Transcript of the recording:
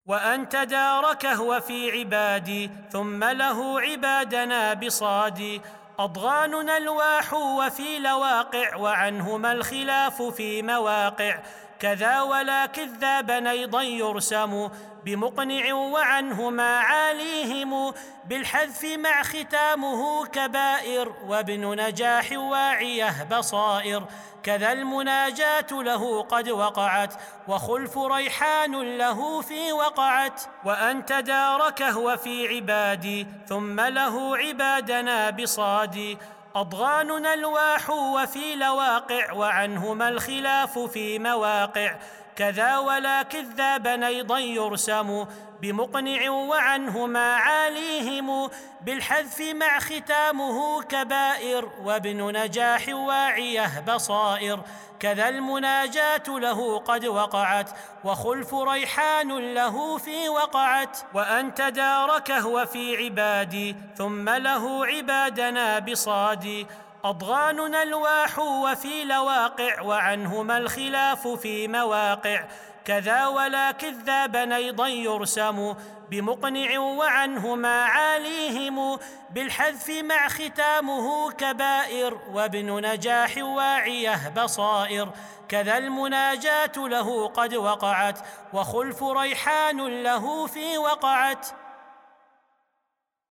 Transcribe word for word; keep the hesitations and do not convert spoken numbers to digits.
وأن تداركه وفي عبادي ثم له عبادنا بصادي. أضغاننا الواح وفي لواقع وعنهما الخلاف في مواقع، كذا ولا كذابا أيضا يرسم بمقنع وعنهما عاليهم بالحذف مع ختامه كبائر وابن نجاح واعيه بصائر. كذا المناجاة له قد وقعت وخلف ريحان له في وقعت. وأن تداركه وفي عبادي ثم له عبادنا بصادي. أضغاننا الواح وفي لواقع وعنهما الخلاف في مواقع، كذا ولا كذابا أيضا يرسم بمقنع وعنهما عاليهم بالحذف مع ختامه كبائر وابن نجاح واعيه بصائر. كذا المناجاة له قد وقعت وخلف ريحان له في وقعت. وأن تداركه وفي عبادي ثم له عبادنا بصادي. أضغاننا الواح وفي لواقع وعنهما الخلاف في مواقع، كذا ولا كذابا أيضا يرسم بمقنع وعنهما عاليهم بالحذف مع ختامه كبائر وابن نجاح واعيه بصائر. كذا المناجاة له قد وقعت وخلف ريحان له في وقعت.